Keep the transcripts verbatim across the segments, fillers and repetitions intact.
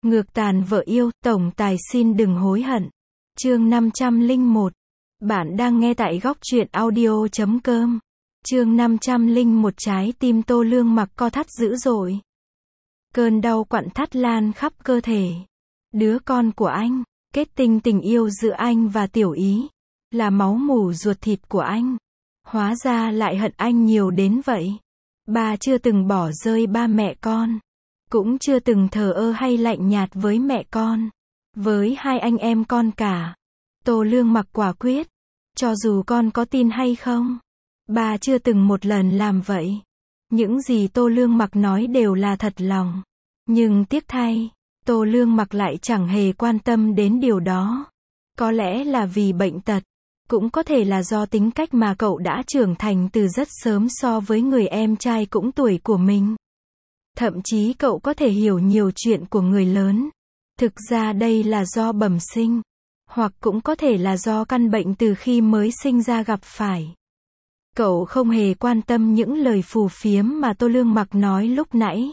Ngược tàn vợ yêu, tổng tài xin đừng hối hận. Chương năm trăm lẻ một. Bạn đang nghe tại góc truyện audio chấm com. Chương năm trăm lẻ một. Trái tim Tô Lương Mặc co thắt dữ dội. Cơn đau quặn thắt lan khắp cơ thể. Đứa con của anh, kết tinh tình yêu giữa anh và Tiểu Ý, là máu mủ ruột thịt của anh. Hóa ra lại hận anh nhiều đến vậy. Ba chưa từng bỏ rơi ba mẹ con, cũng chưa từng thờ ơ hay lạnh nhạt với mẹ con, với hai anh em con cả. Tô Lương Mặc quả quyết, cho dù con có tin hay không, ba chưa từng một lần làm vậy. Những gì Tô Lương Mặc nói đều là thật lòng. Nhưng tiếc thay, Tô Lương Mặc lại chẳng hề quan tâm đến điều đó. Có lẽ là vì bệnh tật, cũng có thể là do tính cách mà cậu đã trưởng thành từ rất sớm so với người em trai cũng tuổi của mình. Thậm chí cậu có thể hiểu nhiều chuyện của người lớn. Thực ra đây là do bẩm sinh, hoặc cũng có thể là do căn bệnh từ khi mới sinh ra gặp phải. Cậu không hề quan tâm những lời phù phiếm mà Tô Lương Mặc nói lúc nãy.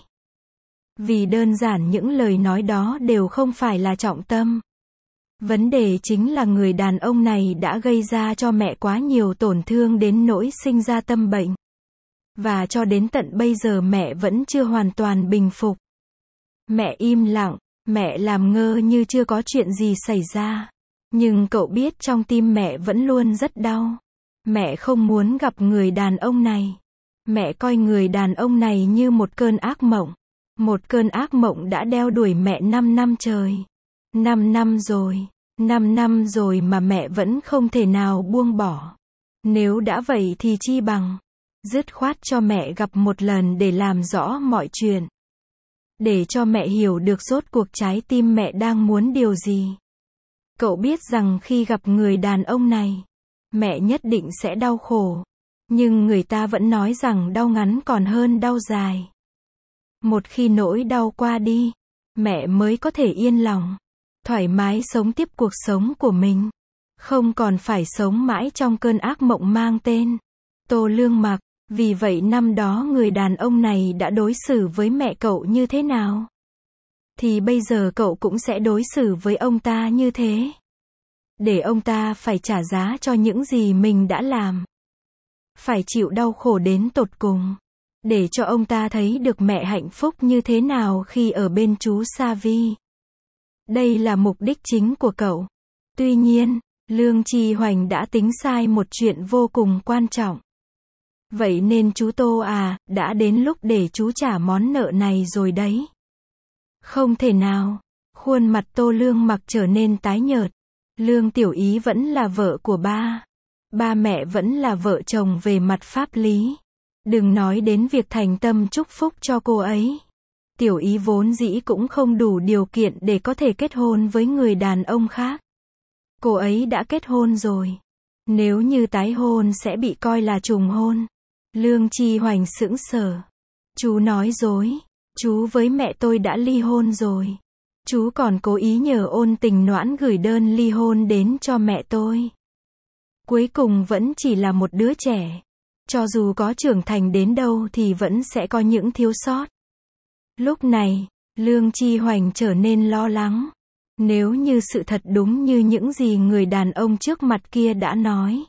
Vì đơn giản những lời nói đó đều không phải là trọng tâm. Vấn đề chính là người đàn ông này đã gây ra cho mẹ quá nhiều tổn thương đến nỗi sinh ra tâm bệnh. Và cho đến tận bây giờ mẹ vẫn chưa hoàn toàn bình phục. Mẹ im lặng, mẹ làm ngơ như chưa có chuyện gì xảy ra. Nhưng cậu biết trong tim mẹ vẫn luôn rất đau. Mẹ không muốn gặp người đàn ông này. Mẹ coi người đàn ông này như một cơn ác mộng. Một cơn ác mộng đã đeo đuổi mẹ năm năm trời. Năm năm rồi. Năm năm rồi mà mẹ vẫn không thể nào buông bỏ. Nếu đã vậy thì chi bằng dứt khoát cho mẹ gặp một lần để làm rõ mọi chuyện. Để cho mẹ hiểu được rốt cuộc trái tim mẹ đang muốn điều gì. Cậu biết rằng khi gặp người đàn ông này, mẹ nhất định sẽ đau khổ. Nhưng người ta vẫn nói rằng đau ngắn còn hơn đau dài. Một khi nỗi đau qua đi, mẹ mới có thể yên lòng, thoải mái sống tiếp cuộc sống của mình. Không còn phải sống mãi trong cơn ác mộng mang tên Tô Lương Mặc. Vì vậy năm đó người đàn ông này đã đối xử với mẹ cậu như thế nào, thì bây giờ cậu cũng sẽ đối xử với ông ta như thế. Để ông ta phải trả giá cho những gì mình đã làm. Phải chịu đau khổ đến tột cùng. Để cho ông ta thấy được mẹ hạnh phúc như thế nào khi ở bên chú Sa Vi. Đây là mục đích chính của cậu. Tuy nhiên, Lương Chi Hoành đã tính sai một chuyện vô cùng quan trọng. Vậy nên chú Tô à, đã đến lúc để chú trả món nợ này rồi đấy. Không thể nào. Khuôn mặt Tô Lương Mặc trở nên tái nhợt. Lương Tiểu Ý vẫn là vợ của ba. Ba mẹ vẫn là vợ chồng về mặt pháp lý. Đừng nói đến việc thành tâm chúc phúc cho cô ấy. Tiểu Ý vốn dĩ cũng không đủ điều kiện để có thể kết hôn với người đàn ông khác. Cô ấy đã kết hôn rồi. Nếu như tái hôn sẽ bị coi là trùng hôn. Lương Chi Hoành sững sờ. Chú nói dối. Chú với mẹ tôi đã ly hôn rồi. Chú còn cố ý nhờ Ôn Tình Noãn gửi đơn ly hôn đến cho mẹ tôi. Cuối cùng vẫn chỉ là một đứa trẻ. Cho dù có trưởng thành đến đâu thì vẫn sẽ có những thiếu sót. Lúc này, Lương Chi Hoành trở nên lo lắng. Nếu như sự thật đúng như những gì người đàn ông trước mặt kia đã nói,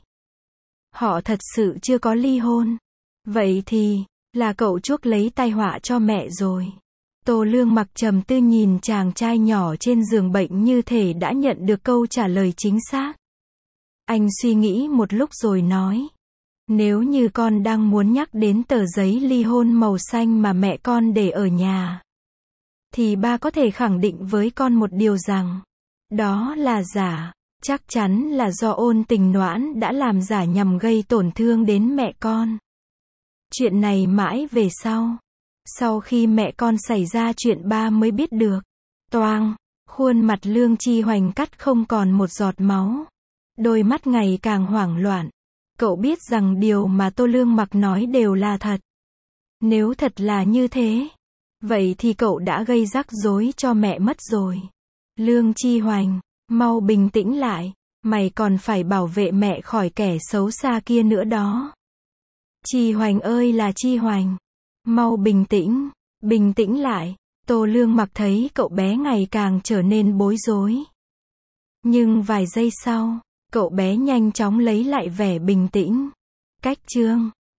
họ thật sự chưa có ly hôn, vậy thì, là cậu chuốc lấy tai họa cho mẹ rồi. Tô Lương Mặc trầm tư nhìn chàng trai nhỏ trên giường bệnh như thể đã nhận được câu trả lời chính xác. Anh suy nghĩ một lúc rồi nói. Nếu như con đang muốn nhắc đến tờ giấy ly hôn màu xanh mà mẹ con để ở nhà, thì ba có thể khẳng định với con một điều rằng, đó là giả. Chắc chắn là do Ôn Tình Noãn đã làm giả nhằm gây tổn thương đến mẹ con. Chuyện này mãi về sau. Sau khi mẹ con xảy ra chuyện ba mới biết được. Toang, khuôn mặt Lương Chi Hoành cắt không còn một giọt máu. Đôi mắt ngày càng hoảng loạn. Cậu biết rằng điều mà Tô Lương Mặc nói đều là thật. Nếu thật là như thế, vậy thì cậu đã gây rắc rối cho mẹ mất rồi. Lương Chi Hoành, mau bình tĩnh lại. Mày còn phải bảo vệ mẹ khỏi kẻ xấu xa kia nữa đó. Chi Hoành ơi là Chi Hoành. Mau bình tĩnh. Bình tĩnh lại. Tô Lương Mặc thấy cậu bé ngày càng trở nên bối rối. Nhưng vài giây sau, cậu bé nhanh chóng lấy lại vẻ bình tĩnh. Cách chương